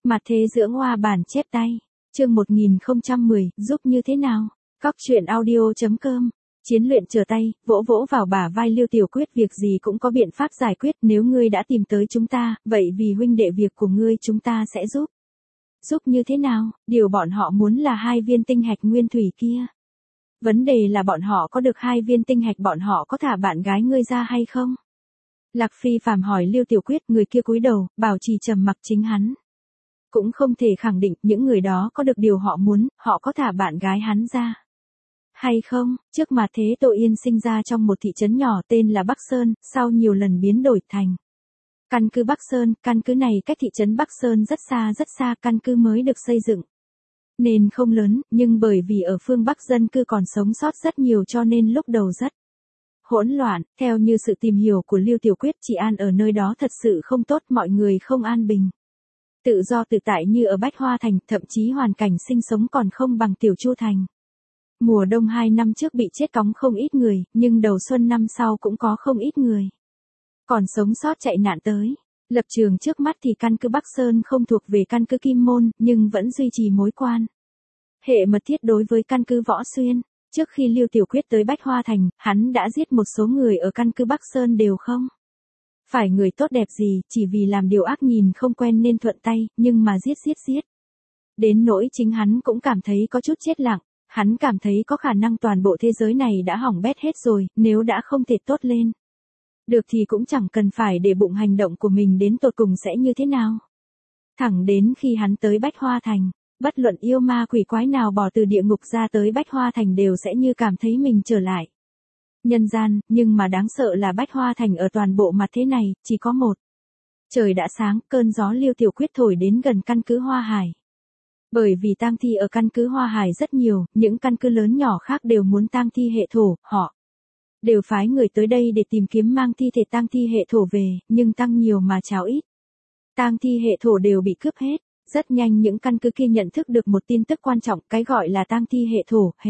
Mặt thế dưỡng hoa bản chép tay. Chương 1010, giúp như thế nào? Cóc truyện audio.com. Chiến luyện trở tay, vỗ vỗ vào bả vai Lưu Tiểu Quyết, việc gì cũng có biện pháp giải quyết, nếu ngươi đã tìm tới chúng ta, vậy vì huynh đệ việc của ngươi chúng ta sẽ giúp. Giúp như thế nào? Điều bọn họ muốn là 2 viên tinh hạch nguyên thủy kia. Vấn đề là bọn họ có được 2 viên tinh hạch, bọn họ có thả bạn gái ngươi ra hay không? Lạc Phi phàm hỏi Lưu Tiểu Quyết, người kia cúi đầu, bảo trì trầm mặc, chính hắn cũng không thể khẳng định những người đó có được điều họ muốn, họ có thả bạn gái hắn ra hay không. Trước mà thế Tô Yên sinh ra trong một thị trấn nhỏ tên là Bắc Sơn, sau nhiều lần biến đổi thành căn cứ Bắc Sơn. Căn cứ này cách thị trấn Bắc Sơn rất xa, căn cứ mới được xây dựng nên không lớn, nhưng bởi vì ở phương Bắc dân cư còn sống sót rất nhiều cho nên lúc đầu rất hỗn loạn. Theo như sự tìm hiểu của Lưu Tiểu Quyết, trị an ở nơi đó thật sự không tốt, mọi người không an bình, tự do tự tại như ở Bách Hoa Thành, thậm chí hoàn cảnh sinh sống còn không bằng Tiểu Chu Thành. Mùa đông 2 năm trước bị chết cóng không ít người, nhưng đầu xuân năm sau cũng có không ít người còn sống sót chạy nạn tới. Lập trường trước mắt thì căn cứ Bắc Sơn không thuộc về căn cứ Kim Môn, nhưng vẫn duy trì mối quan hệ mật thiết đối với căn cứ Võ Xuyên. Trước khi Lưu Tiểu Quyết tới Bách Hoa Thành, hắn đã giết một số người ở căn cứ Bắc Sơn, đều không phải người tốt đẹp gì, chỉ vì làm điều ác nhìn không quen nên thuận tay, nhưng mà giết. Đến nỗi chính hắn cũng cảm thấy có chút chết lặng, hắn cảm thấy có khả năng toàn bộ thế giới này đã hỏng bét hết rồi, nếu đã không thể tốt lên được thì cũng chẳng cần phải để bụng hành động của mình đến tột cùng sẽ như thế nào. Thẳng đến khi hắn tới Bách Hoa Thành, bất luận yêu ma quỷ quái nào bỏ từ địa ngục ra tới Bách Hoa Thành đều sẽ như cảm thấy mình trở lại nhân gian, nhưng mà đáng sợ là Bách Hoa Thành ở toàn bộ mặt thế này, chỉ có một. Trời đã sáng, cơn gió Lưu Tiểu Quyết thổi đến gần căn cứ Hoa Hải. Bởi vì tang thi ở căn cứ Hoa Hải rất nhiều, những căn cứ lớn nhỏ khác đều muốn tang thi hệ thổ, họ đều phái người tới đây để tìm kiếm mang thi thể tang thi hệ thổ về, nhưng tăng nhiều mà cháo ít. Tang thi hệ thổ đều bị cướp hết. Rất nhanh những căn cứ kia nhận thức được một tin tức quan trọng, cái gọi là tang thi hệ thổ, hệ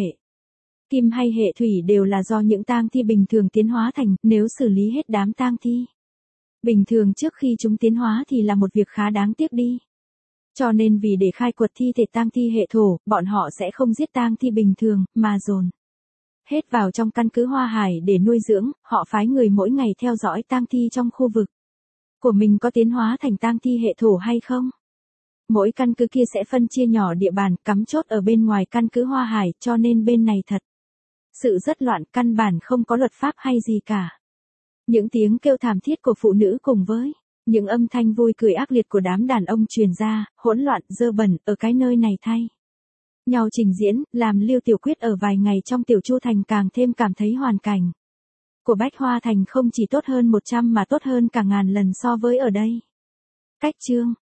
kim hay hệ thủy đều là do những tang thi bình thường tiến hóa thành, nếu xử lý hết đám tang thi bình thường trước khi chúng tiến hóa thì là một việc khá đáng tiếc đi. Cho nên vì để khai quật thi thể tang thi hệ thổ, bọn họ sẽ không giết tang thi bình thường, mà dồn hết vào trong căn cứ Hoa Hải để nuôi dưỡng. Họ phái người mỗi ngày theo dõi tang thi trong khu vực của mình có tiến hóa thành tang thi hệ thổ hay không. Mỗi căn cứ kia sẽ phân chia nhỏ địa bàn, cắm chốt ở bên ngoài căn cứ Hoa Hải, cho nên bên này thật sự rất loạn, căn bản không có luật pháp hay gì cả. Những tiếng kêu thảm thiết của phụ nữ cùng với những âm thanh vui cười ác liệt của đám đàn ông truyền ra, hỗn loạn, dơ bẩn, ở cái nơi này thay nhau trình diễn, làm Lưu Tiểu Quyết ở vài ngày trong Tiểu Chu Thành càng thêm cảm thấy hoàn cảnh của Bách Hoa Thành không chỉ tốt hơn 100 mà tốt hơn cả ngàn lần so với ở đây. Cách chương